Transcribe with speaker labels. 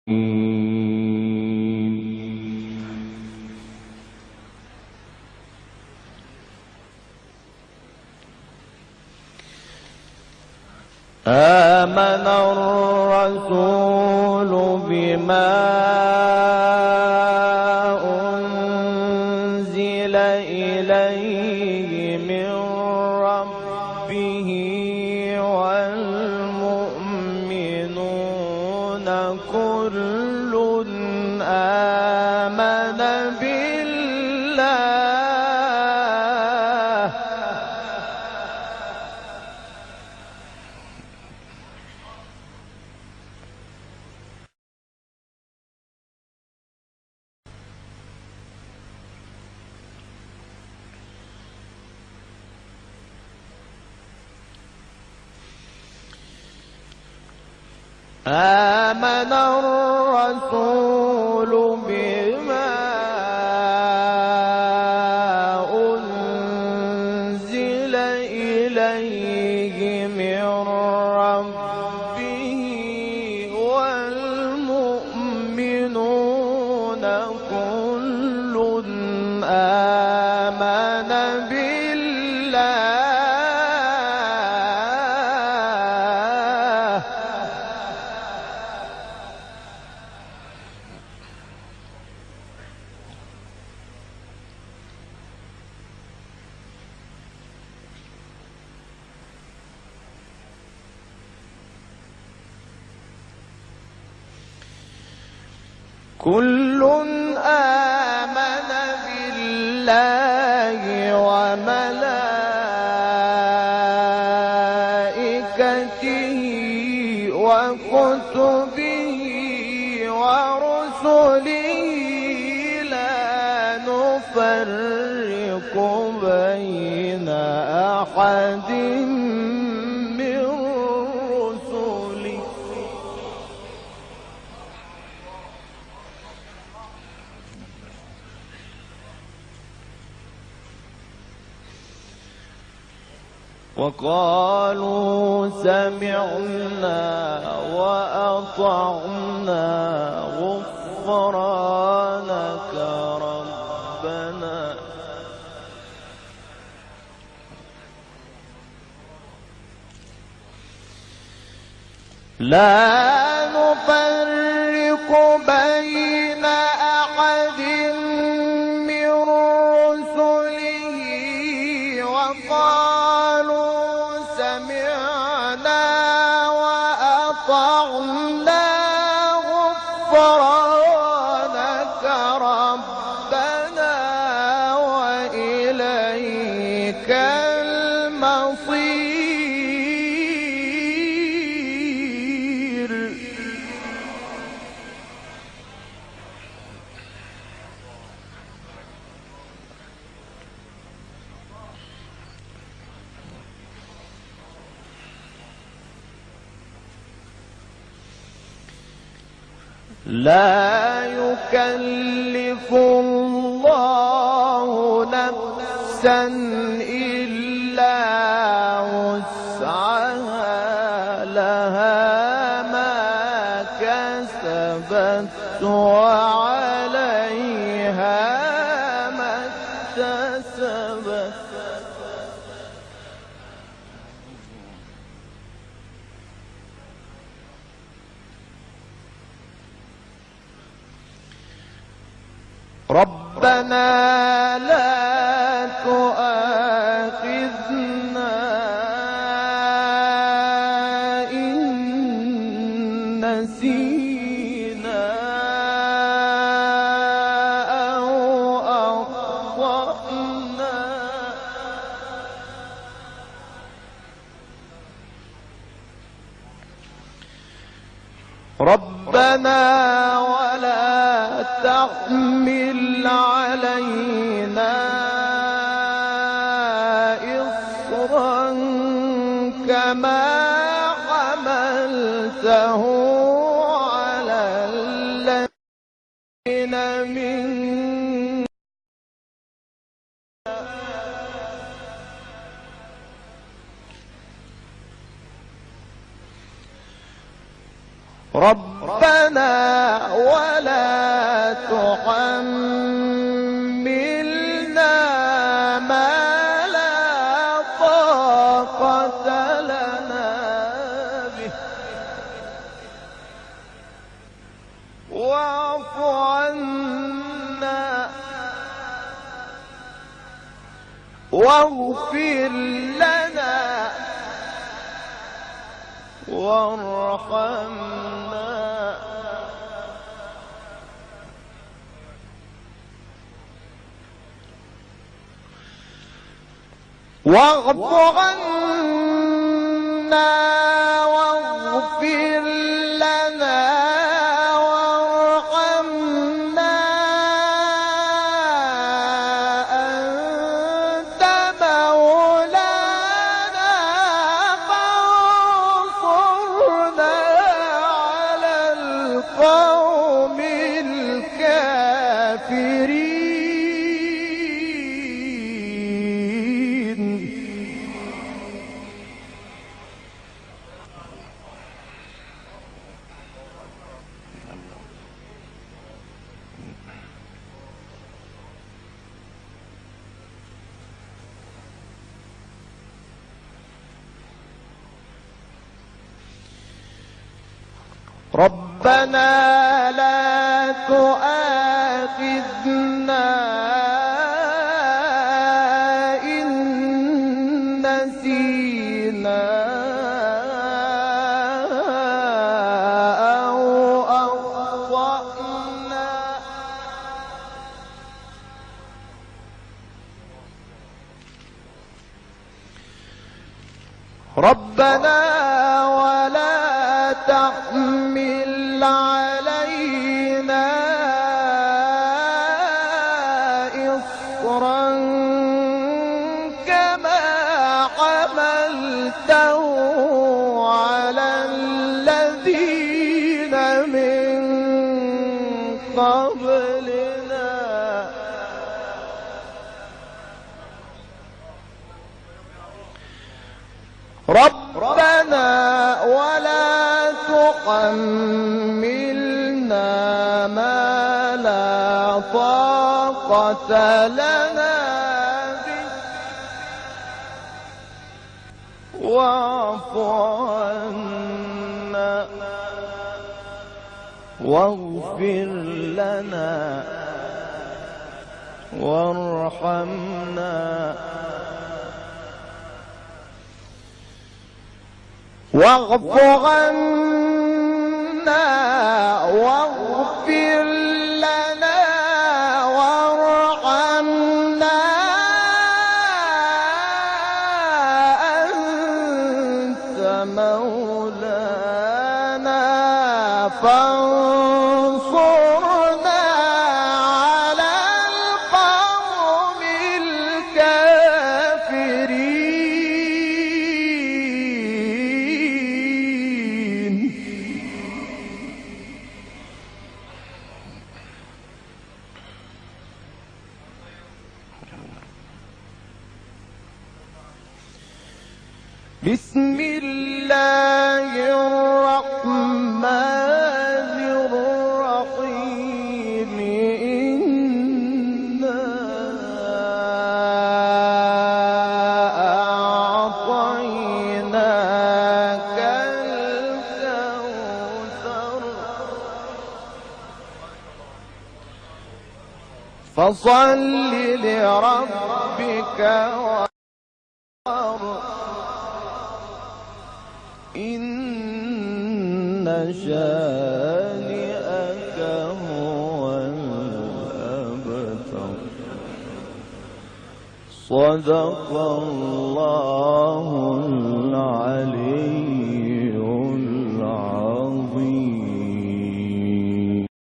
Speaker 1: آمن الرسول بما أنزل إليه من ربه والمؤمنون كل آمن بالله آمن الرسول بما أنزل إليه من ربه والمؤمنون كل آمن بالله كل آمن بالله وملائكته وكتبه ورسله لا نفرق بين أحد من رسله وقالوا سمعنا وأطعنا غفرانك ربنا لا نفرق بين أحد من رسله وقالوا سمعنا وأطعنا غفرانك ربنا وإليك المصير لا يكلف الله نفسا إلا وسعها لها ما كسبت وعليها ما اكتسبت ربنا لا تؤاخذنا إن نسينا أو أخطأنا ربنا ولا تحمل علينا إصرا كما حملته على الذين من ربنا واعف عنا واغفر لنا وارحمنا واعف عنا واغفر لنا وارحمنا أنت مولانا فانصرنا على القوم الكافرين. ربنا لا تؤاخذنا إن نسينا أو أخطأنا ربنا ولا تحمل علينا إصرا كما حملته على الذين من قبلنا ربنا ولا تحملنا ما لا طاقة لنا به واعف عنا واغفر لنا وارحمنا واعف عنا واغفر لنا وارحمنا أنت مولانا فانصرنا على القوم الكافرين. بسم الله الرحمن الرحيم إنا أعطيناك الكوثر فصل لربك إن شانئك هو الأبتر. صدق الله